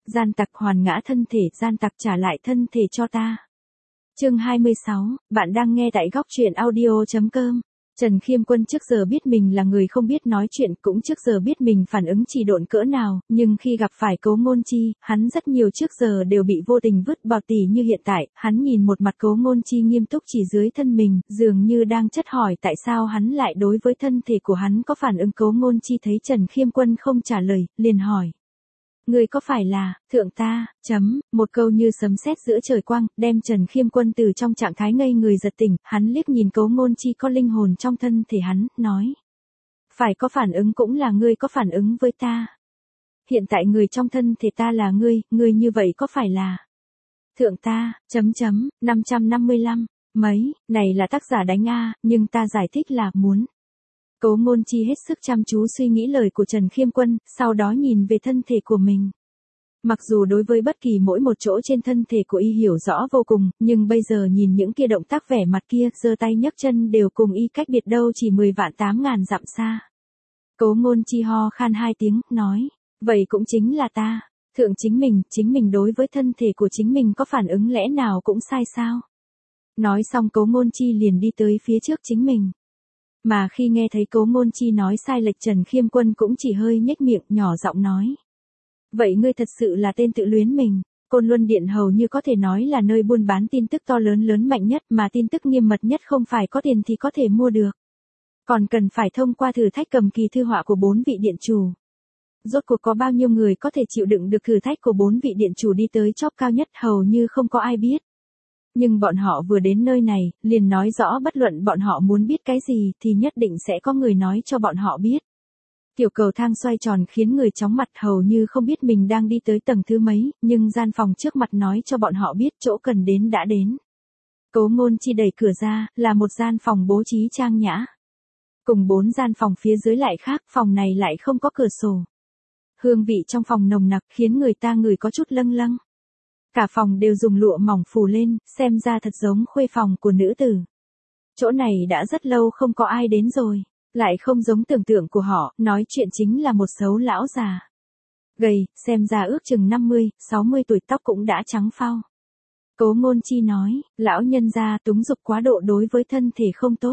Gian tặc hoàn ngã thân thể, gian tặc trả lại thân thể cho ta. Chương 26, bạn đang nghe tại góc truyện audio.com. Trần Khiêm Quân trước giờ biết mình là người không biết nói chuyện, cũng trước giờ biết mình phản ứng trì độn cỡ nào, nhưng khi gặp phải Cố Ngôn Chi, hắn rất nhiều trước giờ đều bị vô tình vứt bỏ, tỉ như hiện tại, hắn nhìn một mặt Cố Ngôn Chi nghiêm túc chỉ dưới thân mình, dường như đang chất hỏi tại sao hắn lại đối với thân thể của hắn có phản ứng. Cố Ngôn Chi thấy Trần Khiêm Quân không trả lời, liền hỏi. Người có phải là, thượng ta, một câu như sấm sét giữa trời quang, đem Trần Khiêm Quân từ trong trạng thái ngây người giật tỉnh, hắn liếc nhìn Cố Ngôn Chi có linh hồn trong thân thể hắn, nói. Phải có phản ứng cũng là ngươi có phản ứng với ta. Hiện tại người trong thân thể ta là ngươi như vậy có phải là. Thượng ta, 555, mấy, này là tác giả đánh A, nhưng ta giải thích là muốn. Cố Ngôn Chi hết sức chăm chú suy nghĩ lời của Trần Khiêm Quân, sau đó nhìn về thân thể của mình. Mặc dù đối với bất kỳ mỗi một chỗ trên thân thể của y hiểu rõ vô cùng, nhưng bây giờ nhìn những kia động tác vẻ mặt kia, giơ tay nhấc chân đều cùng y cách biệt đâu chỉ 10 vạn 8 ngàn dặm xa. Cố Ngôn Chi ho khan 2 tiếng, nói, vậy cũng chính là ta, thượng chính mình đối với thân thể của chính mình có phản ứng lẽ nào cũng sai sao? Nói xong Cố Ngôn Chi liền đi tới phía trước chính mình. Mà khi nghe thấy Cố Ngôn Chi nói sai lệch, Trần Khiêm Quân cũng chỉ hơi nhếch miệng, nhỏ giọng nói. Vậy ngươi thật sự là tên tự luyến mình. Côn Luân Điện hầu như có thể nói là nơi buôn bán tin tức to lớn mạnh nhất, mà tin tức nghiêm mật nhất không phải có tiền thì có thể mua được. Còn cần phải thông qua thử thách cầm kỳ thư họa của 4 vị điện chủ. Rốt cuộc có bao nhiêu người có thể chịu đựng được thử thách của 4 vị điện chủ đi tới chóp cao nhất, hầu như không có ai biết. Nhưng bọn họ vừa đến nơi này, liền nói rõ bất luận bọn họ muốn biết cái gì thì nhất định sẽ có người nói cho bọn họ biết. Tiểu cầu thang xoay tròn khiến người chóng mặt, hầu như không biết mình đang đi tới tầng thứ mấy, nhưng gian phòng trước mặt nói cho bọn họ biết chỗ cần đến đã đến. Cố Ngôn Chi đẩy cửa ra, là một gian phòng bố trí trang nhã. Cùng 4 gian phòng phía dưới lại khác, phòng này lại không có cửa sổ. Hương vị trong phòng nồng nặc khiến người ta ngửi có chút lâng lâng. Cả phòng đều dùng lụa mỏng phủ lên, xem ra thật giống khuê phòng của nữ tử. Chỗ này đã rất lâu không có ai đến rồi, lại không giống tưởng tượng của họ, nói chuyện chính là một xấu lão già. Gầy, xem ra ước chừng 50, 60 tuổi, tóc cũng đã trắng phau. Cố Ngôn Chi nói, lão nhân gia túng dục quá độ đối với thân thể không tốt.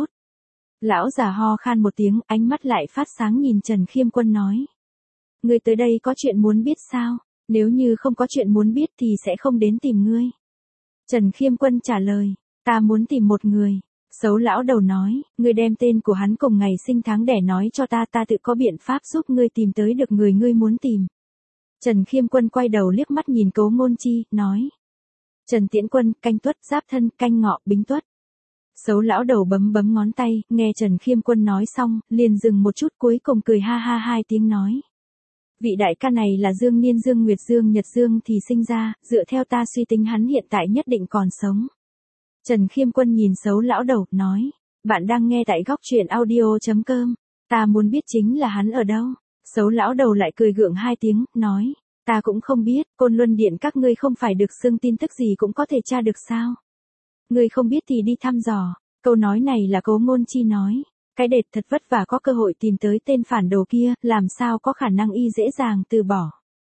Lão già ho khan một tiếng, ánh mắt lại phát sáng nhìn Trần Khiêm Quân nói. Ngươi tới đây có chuyện muốn biết sao? Nếu như không có chuyện muốn biết thì sẽ không đến tìm ngươi. Trần Khiêm Quân trả lời, ta muốn tìm một người. Xấu lão đầu nói, ngươi đem tên của hắn cùng ngày sinh tháng đẻ nói cho ta, ta tự có biện pháp giúp ngươi tìm tới được người ngươi muốn tìm. Trần Khiêm Quân quay đầu liếc mắt nhìn Cố Ngôn Chi, nói. Trần Tiễn Quân, Canh Tuất, Giáp Thân, Canh Ngọ, Bính Tuất. Xấu lão đầu bấm ngón tay, nghe Trần Khiêm Quân nói xong, liền dừng một chút, cuối cùng cười ha ha 2 tiếng nói. Vị đại ca này là Dương Niên Dương Nguyệt Dương Nhật Dương thì sinh ra, dựa theo ta suy tính hắn hiện tại nhất định còn sống. Trần Khiêm Quân nhìn xấu lão đầu, nói, bạn đang nghe tại góc truyện audio.com, ta muốn biết chính là hắn ở đâu. Xấu lão đầu lại cười gượng 2 tiếng, nói, ta cũng không biết, Côn Luân Điện các ngươi không phải được xưng tin tức gì cũng có thể tra được sao. Ngươi không biết thì đi thăm dò, câu nói này là Cố Ngôn Chi nói. Cái đệt thật vất vả có cơ hội tìm tới tên phản đồ kia, làm sao có khả năng y dễ dàng từ bỏ.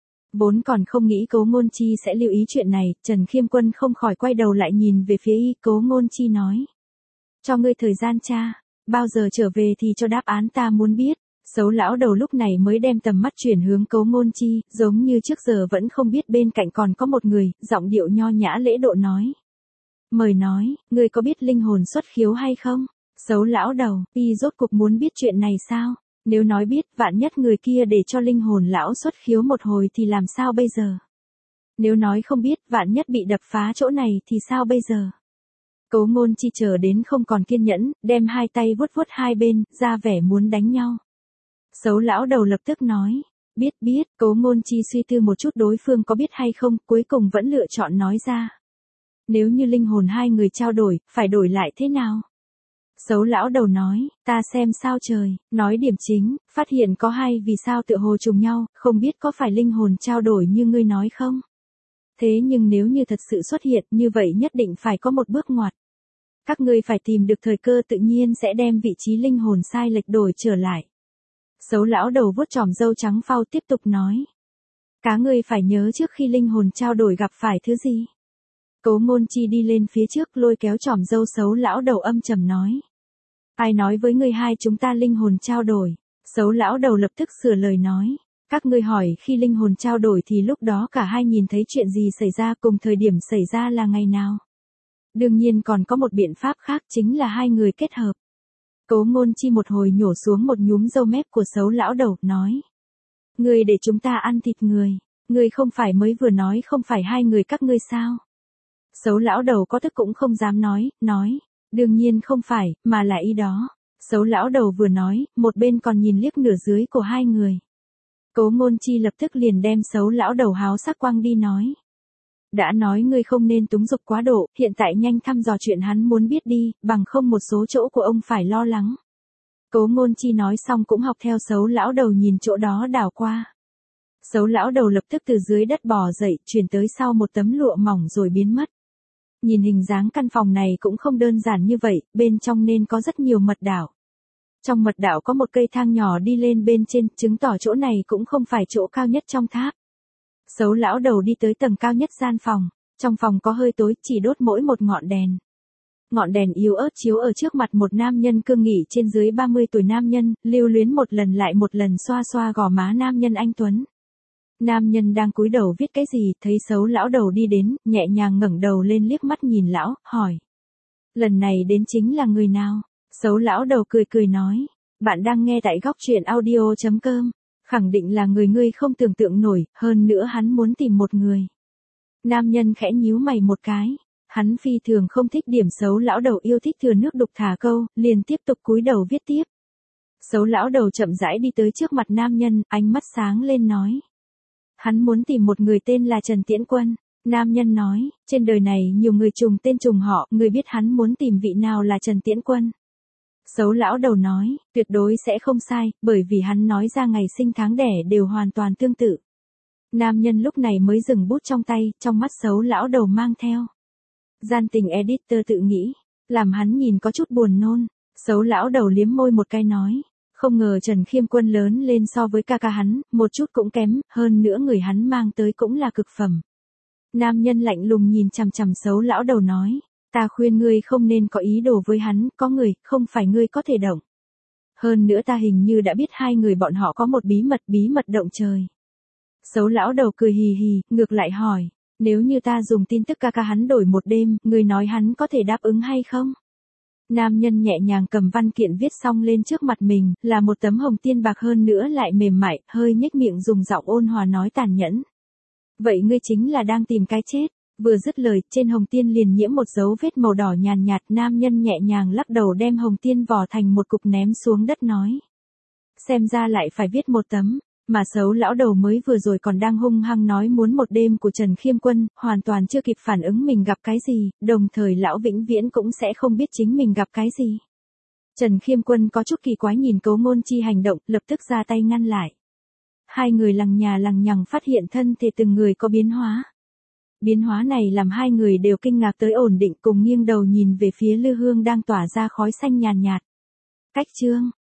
Vốn còn không nghĩ Cố Ngôn Chi sẽ lưu ý chuyện này, Trần Khiêm Quân không khỏi quay đầu lại nhìn về phía y. Cố Ngôn Chi nói. Cho ngươi thời gian tra, bao giờ trở về thì cho đáp án ta muốn biết. Xấu lão đầu lúc này mới đem tầm mắt chuyển hướng Cố Ngôn Chi, giống như trước giờ vẫn không biết bên cạnh còn có một người, giọng điệu nho nhã lễ độ nói. Mời nói, ngươi có biết linh hồn xuất khiếu hay không? Xấu lão đầu, y rốt cuộc muốn biết chuyện này sao? Nếu nói biết, vạn nhất người kia để cho linh hồn lão xuất khiếu một hồi thì làm sao bây giờ? Nếu nói không biết, vạn nhất bị đập phá chỗ này thì sao bây giờ? Cố Ngôn Chi chờ đến không còn kiên nhẫn, đem 2 tay vuốt 2 bên, ra vẻ muốn đánh nhau. Xấu lão đầu lập tức nói, biết, Cố Ngôn Chi suy tư một chút đối phương có biết hay không, cuối cùng vẫn lựa chọn nói ra. Nếu như linh hồn 2 người trao đổi, phải đổi lại thế nào? Xấu lão đầu nói, ta xem sao trời, nói điểm chính, phát hiện có 2 vì sao tựa hồ trùng nhau, không biết có phải linh hồn trao đổi như ngươi nói không? Thế nhưng nếu như thật sự xuất hiện như vậy nhất định phải có một bước ngoặt. Các ngươi phải tìm được thời cơ tự nhiên sẽ đem vị trí linh hồn sai lệch đổi trở lại. Xấu lão đầu vuốt chòm râu trắng phau tiếp tục nói. Cá ngươi phải nhớ trước khi linh hồn trao đổi gặp phải thứ gì. Cố Ngôn Chi đi lên phía trước lôi kéo chòm râu Xấu lão đầu âm trầm nói. Ai nói với ngươi hai chúng ta linh hồn trao đổi? Xấu lão đầu lập tức sửa lời nói. Các ngươi hỏi khi linh hồn trao đổi thì lúc đó cả hai nhìn thấy chuyện gì xảy ra cùng thời điểm xảy ra là ngày nào? Đương nhiên còn có một biện pháp khác chính là hai người kết hợp. Cố Ngôn Chi một hồi nhổ xuống một nhúm râu mép của Xấu lão đầu, nói. Ngươi để chúng ta ăn thịt người, ngươi không phải mới vừa nói không phải hai người các ngươi sao? Xấu lão đầu có tức cũng không dám nói. Đương nhiên không phải, mà là ý đó. Xấu lão đầu vừa nói, một bên còn nhìn liếc nửa dưới của hai người. Cố Ngôn Chi lập tức liền đem Xấu lão đầu háo sắc quăng đi nói. Đã nói ngươi không nên túng dục quá độ, hiện tại nhanh thăm dò chuyện hắn muốn biết đi, bằng không một số chỗ của ông phải lo lắng. Cố Ngôn Chi nói xong cũng học theo Xấu lão đầu nhìn chỗ đó đảo qua. Xấu lão đầu lập tức từ dưới đất bò dậy, chuyển tới sau một tấm lụa mỏng rồi biến mất. Nhìn hình dáng căn phòng này cũng không đơn giản như vậy, bên trong nên có rất nhiều mật đảo. Trong mật đảo có một cây thang nhỏ đi lên bên trên, chứng tỏ chỗ này cũng không phải chỗ cao nhất trong tháp. Xấu lão đầu đi tới tầng cao nhất gian phòng, trong phòng có hơi tối, chỉ đốt mỗi một ngọn đèn. Ngọn đèn yếu ớt chiếu ở trước mặt một nam nhân cương nghị trên dưới 30 tuổi nam nhân, lưu luyến một lần lại một lần xoa xoa gò má nam nhân anh tuấn. Nam nhân đang cúi đầu viết cái gì, thấy Xấu lão đầu đi đến, nhẹ nhàng ngẩng đầu lên liếc mắt nhìn lão, hỏi. Lần này đến chính là người nào? Xấu lão đầu cười nói. Bạn đang nghe tại góc truyện audio.com. Khẳng định là người ngươi không tưởng tượng nổi, hơn nữa hắn muốn tìm một người. Nam nhân khẽ nhíu mày một cái. Hắn phi thường không thích điểm Xấu lão đầu yêu thích thừa nước đục thả câu, liền tiếp tục cúi đầu viết tiếp. Xấu lão đầu chậm rãi đi tới trước mặt nam nhân, ánh mắt sáng lên nói. Hắn muốn tìm một người tên là Trần Tiễn Quân. Nam nhân nói, trên đời này nhiều người trùng tên trùng họ, người biết hắn muốn tìm vị nào là Trần Tiễn Quân. Xấu lão đầu nói, tuyệt đối sẽ không sai, bởi vì hắn nói ra ngày sinh tháng đẻ đều hoàn toàn tương tự. Nam nhân lúc này mới dừng bút trong tay, trong mắt Xấu lão đầu mang theo. Gian tình editor tự nghĩ, làm hắn nhìn có chút buồn nôn. Xấu lão đầu liếm môi một cái nói. Không ngờ Trần Khiêm Quân lớn lên so với ca ca hắn, một chút cũng kém, hơn nữa người hắn mang tới cũng là cực phẩm. Nam nhân lạnh lùng nhìn chằm chằm Xấu lão đầu nói, ta khuyên ngươi không nên có ý đồ với hắn, có người, không phải ngươi có thể động. Hơn nữa ta hình như đã biết hai người bọn họ có một bí mật động trời. Xấu lão đầu cười hì hì, ngược lại hỏi, nếu như ta dùng tin tức ca ca hắn đổi một đêm, ngươi nói hắn có thể đáp ứng hay không? Nam nhân nhẹ nhàng cầm văn kiện viết xong lên trước mặt mình, là một tấm hồng tiên bạc hơn nữa lại mềm mại, hơi nhếch miệng dùng giọng ôn hòa nói tàn nhẫn. Vậy ngươi chính là đang tìm cái chết. Vừa dứt lời, trên hồng tiên liền nhiễm một dấu vết màu đỏ nhàn nhạt, nam nhân nhẹ nhàng lắc đầu đem hồng tiên vò thành một cục ném xuống đất nói. Xem ra lại phải viết một tấm. Mà Xấu lão đầu mới vừa rồi còn đang hung hăng nói muốn một đêm của Trần Khiêm Quân, hoàn toàn chưa kịp phản ứng mình gặp cái gì, đồng thời lão vĩnh viễn cũng sẽ không biết chính mình gặp cái gì. Trần Khiêm Quân có chút kỳ quái nhìn Cố Ngôn Chi hành động, lập tức ra tay ngăn lại. Hai người lằng nhà lằng nhằng phát hiện thân thể từng người có biến hóa. Biến hóa này làm hai người đều kinh ngạc tới ổn định cùng nghiêng đầu nhìn về phía lư hương đang tỏa ra khói xanh nhàn nhạt. Cách chương